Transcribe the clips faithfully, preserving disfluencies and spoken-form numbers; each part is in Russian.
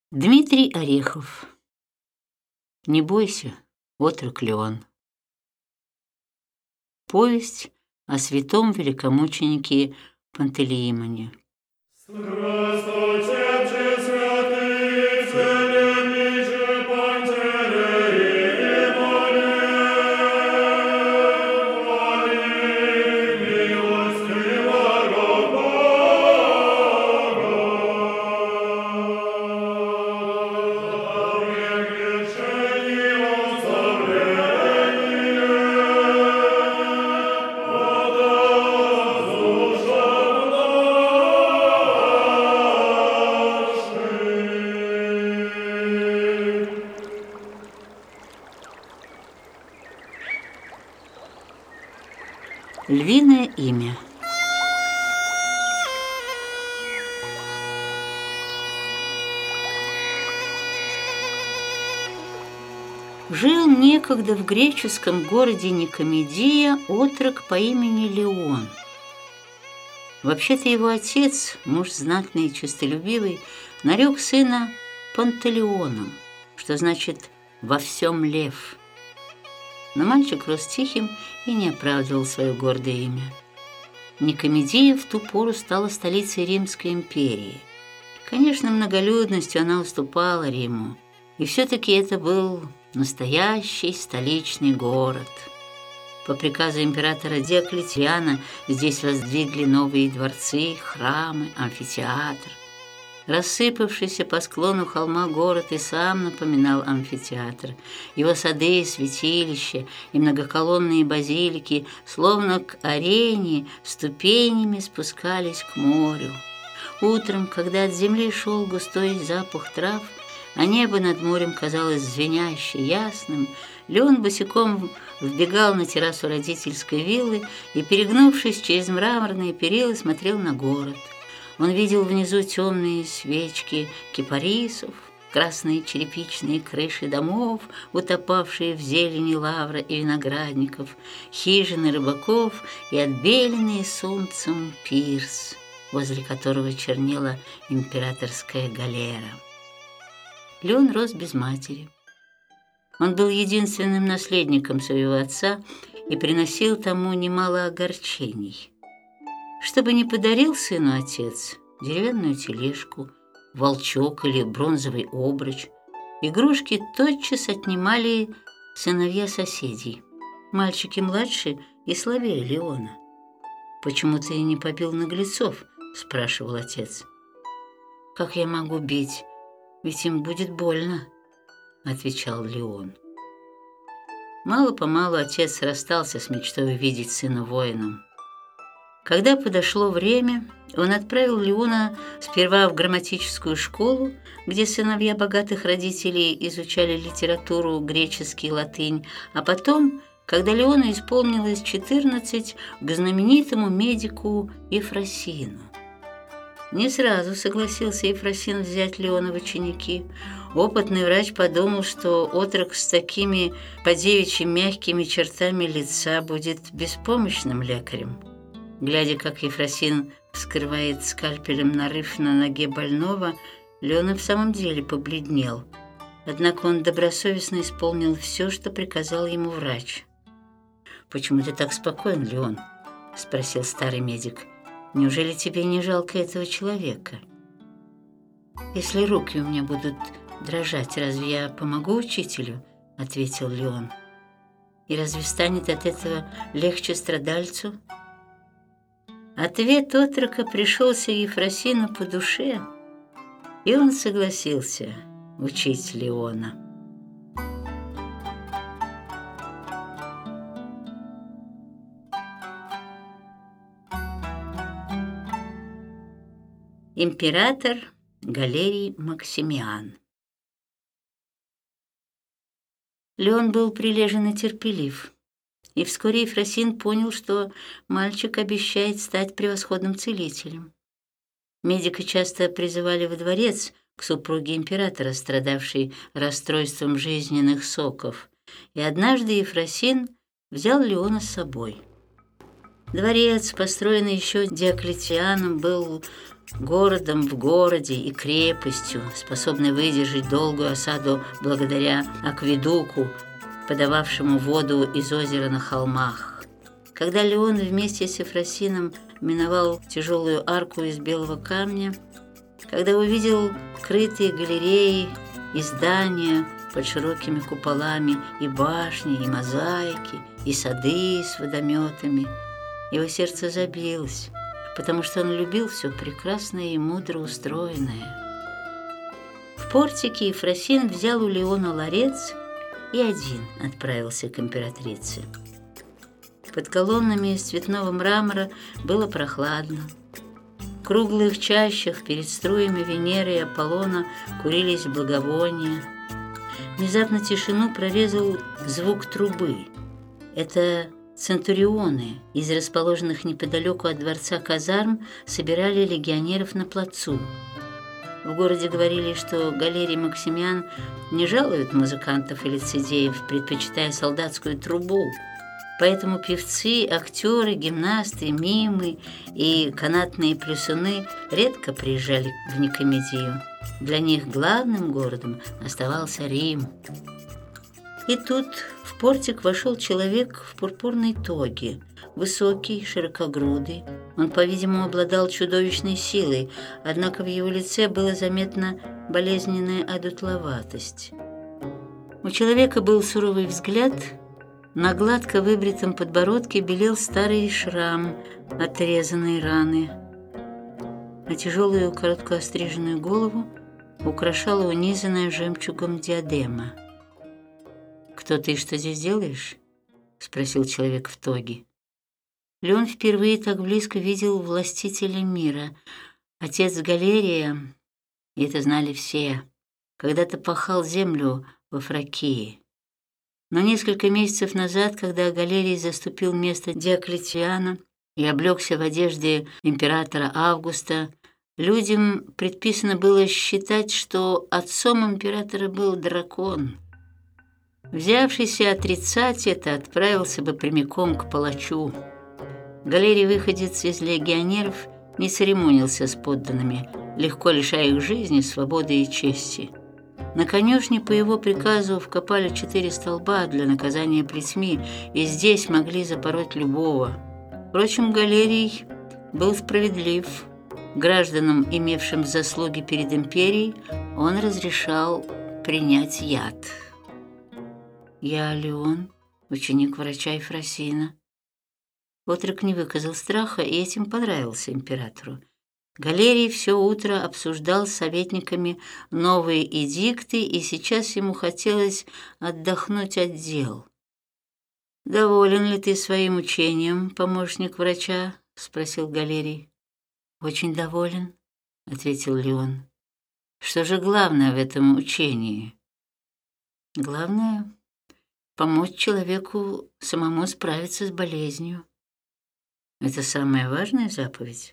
Дмитрий Орехов. Не бойся, отрок Леон. Повесть о святом великомученике Пантелеимоне. Львиное имя. Жил некогда в греческом городе Никомедия отрок по имени Леон. Вообще-то его отец, муж знатный и честолюбивый, нарек сына Пантелеоном, что значит «во всем лев». Но мальчик рос тихим и не оправдывал свое гордое имя. Никомедия в ту пору стала столицей Римской империи. Конечно, многолюдностью она уступала Риму, и все-таки это был настоящий столичный город. По приказу императора Диоклетиана здесь воздвигли новые дворцы, храмы, амфитеатр. Рассыпавшийся по склону холма город и сам напоминал амфитеатр. Его сады, святилища и многоколонные базилики, словно к арене, ступенями спускались к морю. Утром, когда от земли шел густой запах трав, а небо над морем казалось звеняще ясным, Леон босиком вбегал на террасу родительской виллы и, перегнувшись через мраморные перила, смотрел на город. Он видел внизу темные свечки кипарисов, красные черепичные крыши домов, утопавшие в зелени лавра и виноградников, хижины рыбаков и отбеленный солнцем пирс, возле которого чернела императорская галера. Леон рос без матери. Он был единственным наследником своего отца и приносил тому немало огорчений. Что бы ни подарил сыну отец, деревянную тележку, волчок или бронзовый обруч, игрушки тотчас отнимали сыновья соседей. Мальчики младше и слабее Леона. «Почему ты не побил наглецов?» – спрашивал отец. «Как я могу бить? Ведь им будет больно», – отвечал Леон. Мало-помалу отец расстался с мечтой увидеть сына воином. Когда подошло время, он отправил Леона сперва в грамматическую школу, где сыновья богатых родителей изучали литературу, греческий, латынь, а потом, когда Леону исполнилось четырнадцать, к знаменитому медику Ефросину. Не сразу согласился Ефросин взять Леона в ученики. Опытный врач подумал, что отрок с такими по-девичьи мягкими чертами лица будет беспомощным лекарем. Глядя, как Ефросин вскрывает скальпелем нарыв на ноге больного, Леон в самом деле побледнел. Однако он добросовестно исполнил все, что приказал ему врач. «Почему ты так спокоен, Леон?» – спросил старый медик. «Неужели тебе не жалко этого человека?» «Если руки у меня будут дрожать, разве я помогу учителю?» – ответил Леон. «И разве станет от этого легче страдальцу?» Ответ отрока пришелся Ефросину по душе, и он согласился учить Леона. Император Галерий Максимиан. Леон был прилежен и терпелив. И вскоре Ефросин понял, что мальчик обещает стать превосходным целителем. Медика часто призывали во дворец к супруге императора, страдавшей расстройством жизненных соков, и однажды Ефросин взял Леона с собой. Дворец, построенный еще Диоклетианом, был городом в городе и крепостью, способной выдержать долгую осаду благодаря акведуку, подававшему воду из озера на холмах. Когда Леон вместе с Ефросином миновал тяжелую арку из белого камня, когда увидел крытые галереи и здания под широкими куполами, и башни, и мозаики, и сады с водометами, его сердце забилось, потому что он любил все прекрасное и мудро устроенное. В портике Ефросин взял у Леона ларец и один отправился к императрице. Под колоннами из цветного мрамора было прохладно. В круглых чащах перед струями Венеры и Аполлона курились благовония. Внезапно тишину прорезал звук трубы. Это центурионы из расположенных неподалеку от дворца казарм собирали легионеров на плацу. В городе говорили, что Галерий Максимиан не жалует музыкантов и лицедеев, предпочитая солдатскую трубу. Поэтому певцы, актеры, гимнасты, мимы и канатные плюсуны редко приезжали в Никомедию. Для них главным городом оставался Рим. И тут в портик вошел человек в пурпурной тоге, высокий, широкогрудый. Он, по-видимому, обладал чудовищной силой, однако в его лице было заметна болезненная одутловатость. У человека был суровый взгляд. На гладко выбритом подбородке белел старый шрам от резаной раны, а тяжелую коротко остриженную голову украшала унизанная жемчугом диадема. «Кто ты и что здесь делаешь?» — спросил человек в тоге. Леон впервые так близко видел властителя мира. Отец Галерия, и это знали все, когда-то пахал землю во Фракии. Но несколько месяцев назад, когда Галерий заступил место Диоклетиана и облегся в одежде императора Августа, людям предписано было считать, что отцом императора был дракон. Взявшийся отрицать это, отправился бы прямиком к палачу. Галерий, выходец из легионеров, не церемонился с подданными, легко лишая их жизни, свободы и чести. На конюшне по его приказу вкопали четыре столба для наказания плетьми, и здесь могли запороть любого. Впрочем, Галерий был справедлив. Гражданам, имевшим заслуги перед империей, он разрешал принять яд. «Я Леон, ученик врача Ефросина». Отрок не выказал страха и этим понравился императору. Галерий все утро обсуждал с советниками новые эдикты, и сейчас ему хотелось отдохнуть от дел. «Доволен ли ты своим учением, помощник врача?» — спросил Галерий. «Очень доволен», — ответил Леон. «Что же главное в этом учении?» «Главное — помочь человеку самому справиться с болезнью». «Это самая важная заповедь?»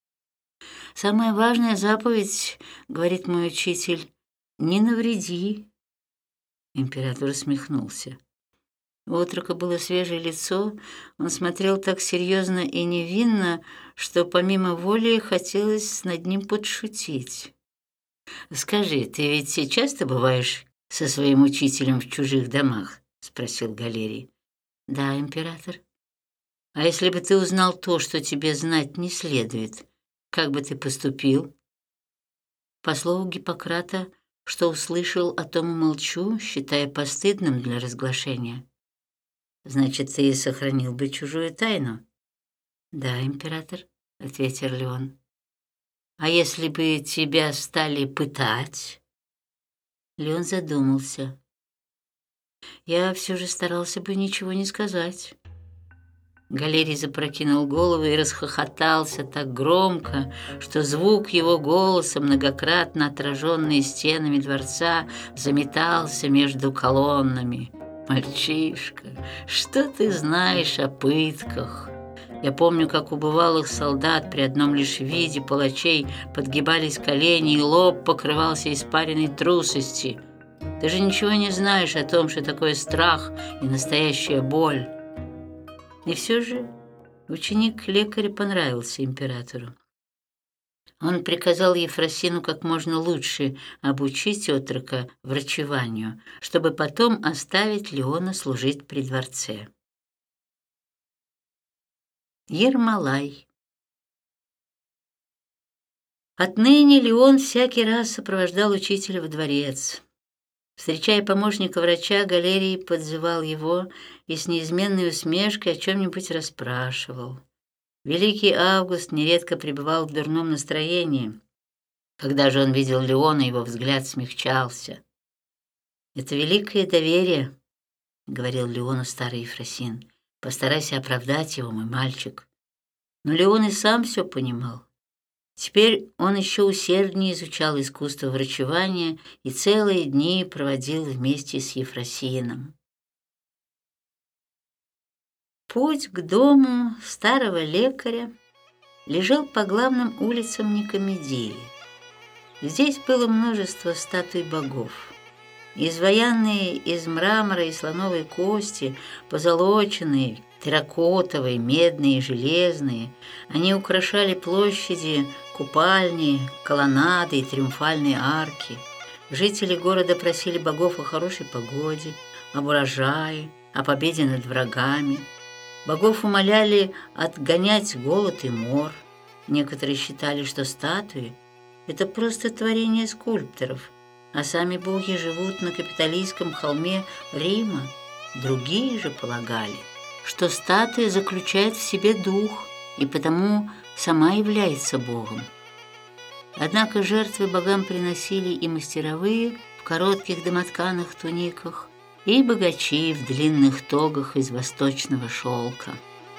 «Самая важная заповедь, — говорит мой учитель, — не навреди». Император усмехнулся. У отрока было свежее лицо, он смотрел так серьезно и невинно, что помимо воли хотелось над ним подшутить. «Скажи, ты ведь часто бываешь со своим учителем в чужих домах?» — спросил Галерий. «Да, император». «А если бы ты узнал то, что тебе знать не следует, как бы ты поступил?» «По слову Гиппократа, что услышал, о том и молчу, считая постыдным для разглашения». «Значит, ты сохранил бы чужую тайну?» «Да, император», — ответил Леон. «А если бы тебя стали пытать?» Леон задумался. «Я все же старался бы ничего не сказать». Галерий запрокинул голову и расхохотался так громко, что звук его голоса, многократно отраженный стенами дворца, заметался между колоннами. «Мальчишка, что ты знаешь о пытках? Я помню, как у бывалых солдат при одном лишь виде палачей подгибались колени, и лоб покрывался испаренной трусости. Ты же ничего не знаешь о том, что такое страх и настоящая боль». И все же ученик лекаря понравился императору. Он приказал Ефросину как можно лучше обучить отрока врачеванию, чтобы потом оставить Леона служить при дворце. Ермолай. Отныне Леон всякий раз сопровождал учителя в дворец. Встречая помощника врача, Галерий подзывал его и с неизменной усмешкой о чем-нибудь расспрашивал. Великий Август нередко пребывал в дурном настроении. Когда же он видел Леона, его взгляд смягчался. «Это великое доверие», — говорил Леону старый Ефросин. «Постарайся оправдать его, мой мальчик». Но Леон и сам все понимал. Теперь он еще усерднее изучал искусство врачевания и целые дни проводил вместе с Ефросином. Путь к дому старого лекаря лежал по главным улицам Никомедии. Здесь было множество статуй богов. Изваянные из мрамора и слоновой кости, позолоченные, терракотовые, медные и железные, они украшали площади, купальни, колоннады и триумфальные арки. Жители города просили богов о хорошей погоде, об урожае, о победе над врагами. Богов умоляли отгонять голод и мор. Некоторые считали, что статуи – это просто творение скульпторов, а сами боги живут на капитолийском холме Рима. Другие же полагали, что статуя заключает в себе дух и потому сама является богом. Однако жертвы богам приносили и мастеровые в коротких домотканых туниках, и богачи в длинных тогах из восточного шелка.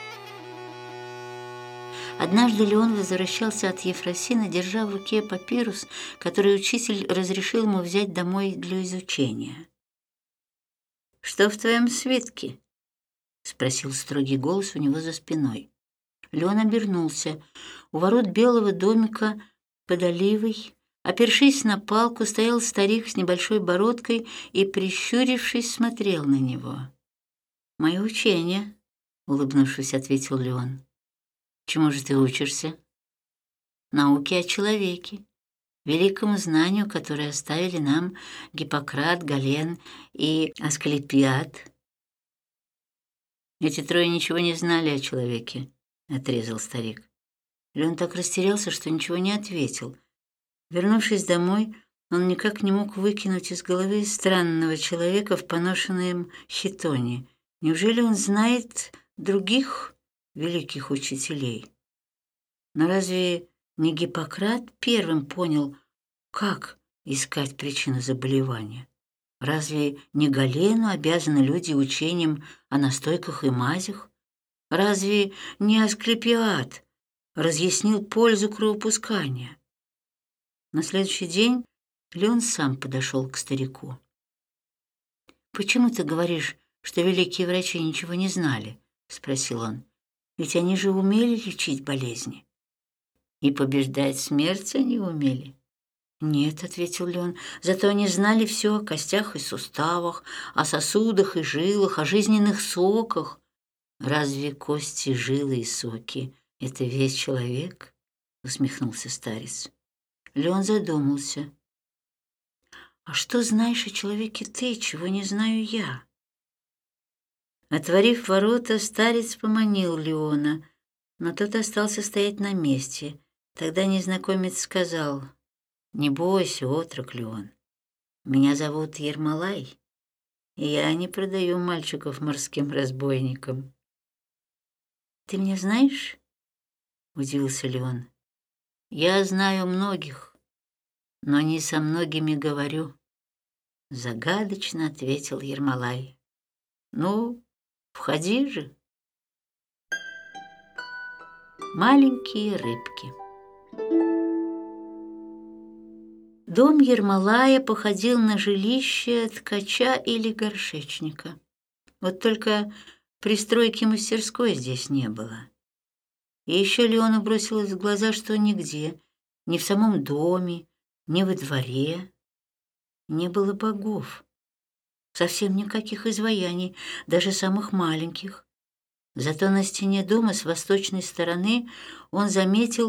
Однажды Леон возвращался от Ефросина, держа в руке папирус, который учитель разрешил ему взять домой для изучения. «Что в твоем свитке?» — спросил строгий голос у него за спиной. Леон обернулся. У ворот белого домика под оливой, опершись на палку, стоял старик с небольшой бородкой и, прищурившись, смотрел на него. «Мое учение», — улыбнувшись, ответил Леон. «Чему же ты учишься?» «Науке о человеке, великому знанию, которое оставили нам Гиппократ, Гален и Асклепиад». «Эти трое ничего не знали о человеке», — отрезал старик. Леон так растерялся, что ничего не ответил. Вернувшись домой, он никак не мог выкинуть из головы странного человека в поношенном хитоне. Неужели он знает других великих учителей? Но разве не Гиппократ первым понял, как искать причину заболевания? Разве не Галену обязаны люди учением о настойках и мазях? Разве не Асклепиад разъяснил пользу кровопускания? На следующий день Леон сам подошел к старику. «Почему ты говоришь, что великие врачи ничего не знали?» — спросил он. «Ведь они же умели лечить болезни». «И побеждать смерть они умели?» «Нет», — ответил Леон, — «зато они знали все о костях и суставах, о сосудах и жилах, о жизненных соках». «Разве кости, жилы и соки — это весь человек?» — усмехнулся старец. Леон задумался. «А что знаешь о человеке ты, чего не знаю я?» Отворив ворота, старец поманил Леона, но тот остался стоять на месте. Тогда незнакомец сказал: «Не бойся, отрок Леон. Меня зовут Ермолай, и я не продаю мальчиков морским разбойникам». «Ты меня знаешь?» — удивился Леон. «Я знаю многих, но не со многими говорю», — загадочно ответил Ермолай. «Ну, входи же». Маленькие рыбки. Дом Ермолая походил на жилище ткача или горшечника. Вот только пристройки мастерской здесь не было. И еще Леону бросилось в глаза, что нигде, ни в самом доме, ни во дворе не было богов. Совсем никаких изваяний, даже самых маленьких. Зато на стене дома с восточной стороны он заметил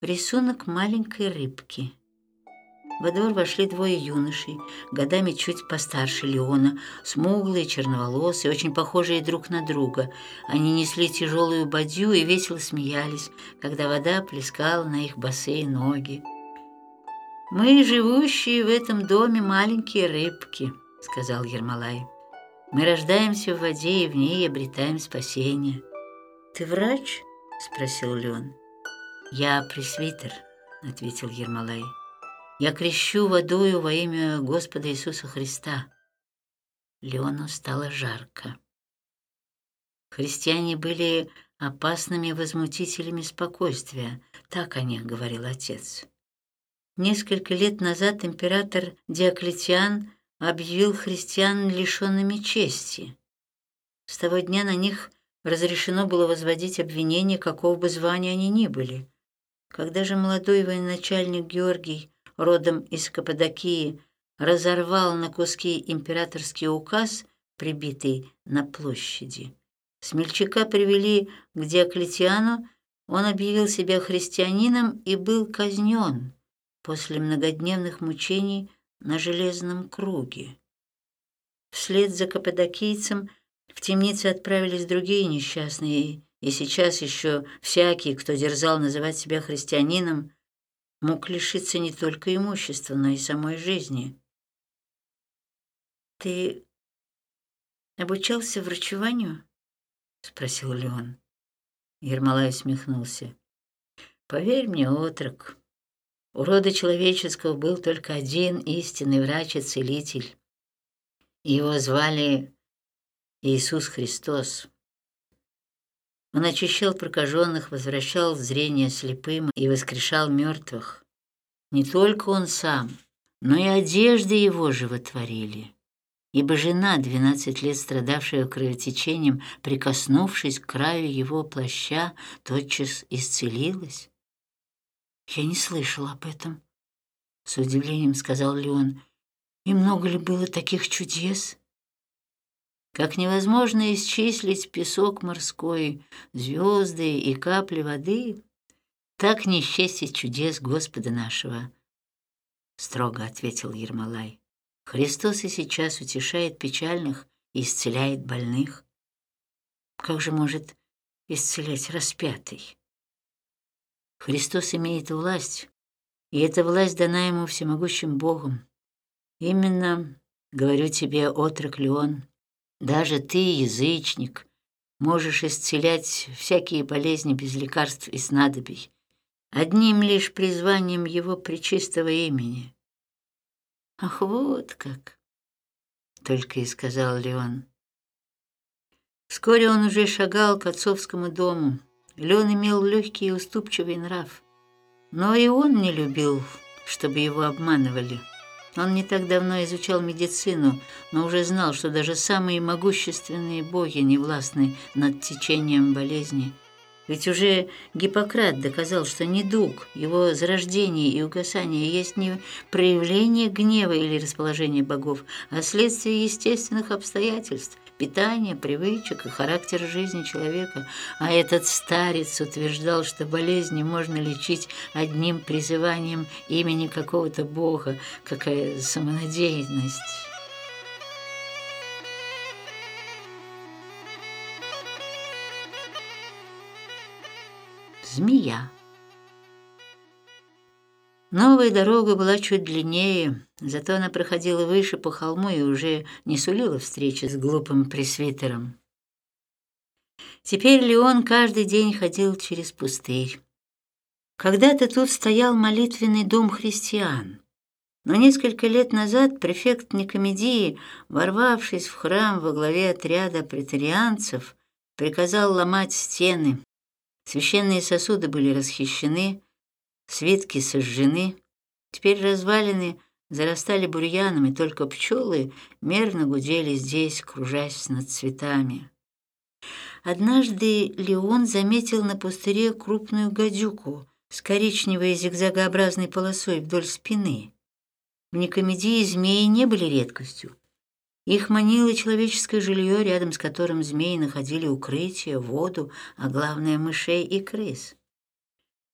рисунок маленькой рыбки. Во двор вошли двое юношей, годами чуть постарше Леона, смуглые, черноволосые, очень похожие друг на друга. Они несли тяжелую бадью и весело смеялись, когда вода плескала на их босые ноги. «Мы, живущие в этом доме, маленькие рыбки», — сказал Ермолай. «Мы рождаемся в воде и в ней обретаем спасение». «Ты врач?» — спросил Леон. «Я пресвитер», — ответил Ермолай. «Я крещу водою во имя Господа Иисуса Христа». Леону стало жарко. Христиане были опасными возмутителями спокойствия, так о них говорил отец. Несколько лет назад император Диоклетиан объявил христиан лишенными чести. С того дня на них разрешено было возводить обвинения, какого бы звания они ни были. Когда же молодой военачальник Георгий, родом из Каппадокии, разорвал на куски императорский указ, прибитый на площади, смельчака привели к Диоклетиану, он объявил себя христианином и был казнен после многодневных мучений на железном круге. Вслед за каппадокийцем в темницу отправились другие несчастные, и сейчас еще всякий, кто дерзал называть себя христианином, мог лишиться не только имущества, но и самой жизни. «Ты обучался врачеванию?» — спросил Леон. Ермолай усмехнулся. «Поверь мне, отрок, у рода человеческого был только один истинный врач и целитель. Его звали Иисус Христос. Он очищал прокаженных, возвращал зрение слепым и воскрешал мертвых. Не только он сам, но и одежды его животворили. Ибо жена, двенадцать лет страдавшая кровотечением, прикоснувшись к краю его плаща, тотчас исцелилась». «Я не слышал об этом», — с удивлением сказал Леон. «И много ли было таких чудес?» «Как невозможно исчислить песок морской, звезды и капли воды, так не счесть чудес Господа нашего», — строго ответил Ермолай. «Христос и сейчас утешает печальных и исцеляет больных. Как же может исцелять распятый? Христос имеет власть, и эта власть дана ему всемогущим Богом. Именно, говорю тебе, отрок Леон, даже ты, язычник, можешь исцелять всякие болезни без лекарств и снадобий, одним лишь призванием его пречистого имени». «Ах, вот как!» — только и сказал Леон. Вскоре он уже шагал к отцовскому дому. Леон имел легкий и уступчивый нрав, но и он не любил, чтобы его обманывали. Он не так давно изучал медицину, но уже знал, что даже самые могущественные боги не властны над течением болезни. Ведь уже Гиппократ доказал, что недуг, его зарождение и угасание есть не проявление гнева или расположения богов, а следствие естественных обстоятельств, питания, привычек и характера жизни человека. А этот старец утверждал, что болезни можно лечить одним призыванием имени какого-то бога. Какая самонадеянность! Змея. Новая дорога была чуть длиннее, зато она проходила выше по холму и уже не сулила встречи с глупым пресвитером. Теперь Леон каждый день ходил через пустырь. Когда-то тут стоял молитвенный дом христиан, но несколько лет назад префект Никомедии, ворвавшись в храм во главе отряда преторианцев, приказал ломать стены. Священные сосуды были расхищены, свитки сожжены. Теперь развалины зарастали бурьяном, и только пчелы мерно гудели здесь, кружась над цветами. Однажды Леон заметил на пустыре крупную гадюку с коричневой зигзагообразной полосой вдоль спины. В Никомедии змеи не были редкостью. Их манило человеческое жилье, рядом с которым змеи находили укрытие, воду, а главное — мышей и крыс.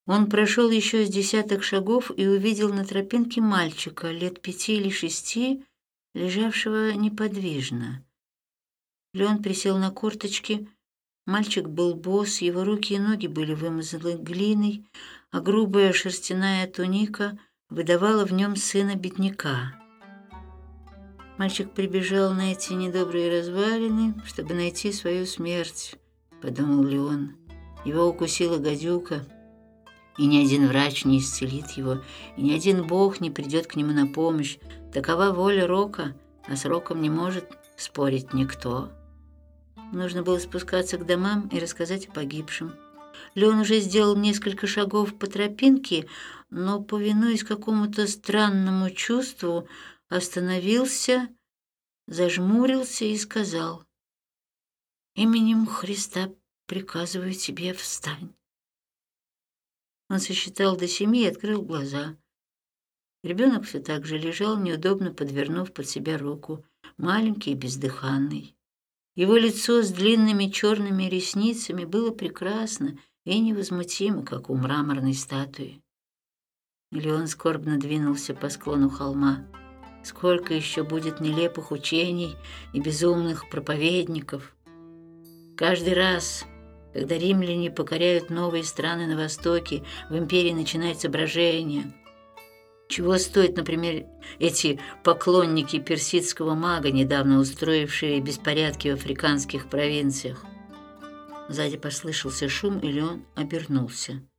Он прошел еще с десяток шагов и увидел на тропинке мальчика лет пяти или шести, лежавшего неподвижно. Леон присел на корточки. Мальчик был босс, его руки и ноги были вымазаны глиной, а грубая шерстяная туника выдавала в нем сына бедняка. Мальчик прибежал на эти недобрые развалины, чтобы найти свою смерть, подумал Леон. Его укусила гадюка, и ни один врач не исцелит его, и ни один бог не придет к нему на помощь. Такова воля Рока, а с Роком не может спорить никто. Нужно было спускаться к домам и рассказать о погибшем. Леон уже сделал несколько шагов по тропинке, но, повинуясь какому-то странному чувству, остановился, зажмурился и сказал: «Именем Христа приказываю тебе, встань». Он сосчитал до семи и открыл глаза. Ребенок все так же лежал, неудобно подвернув под себя руку, маленький и бездыханный. Его лицо с длинными черными ресницами было прекрасно и невозмутимо, как у мраморной статуи. Леон скорбно двинулся по склону холма. Сколько еще будет нелепых учений и безумных проповедников! Каждый раз, когда римляне покоряют новые страны на Востоке, в империи начинается брожение. Чего стоят, например, эти поклонники персидского мага, недавно устроившие беспорядки в африканских провинциях? Сзади послышался шум, и Леон обернулся.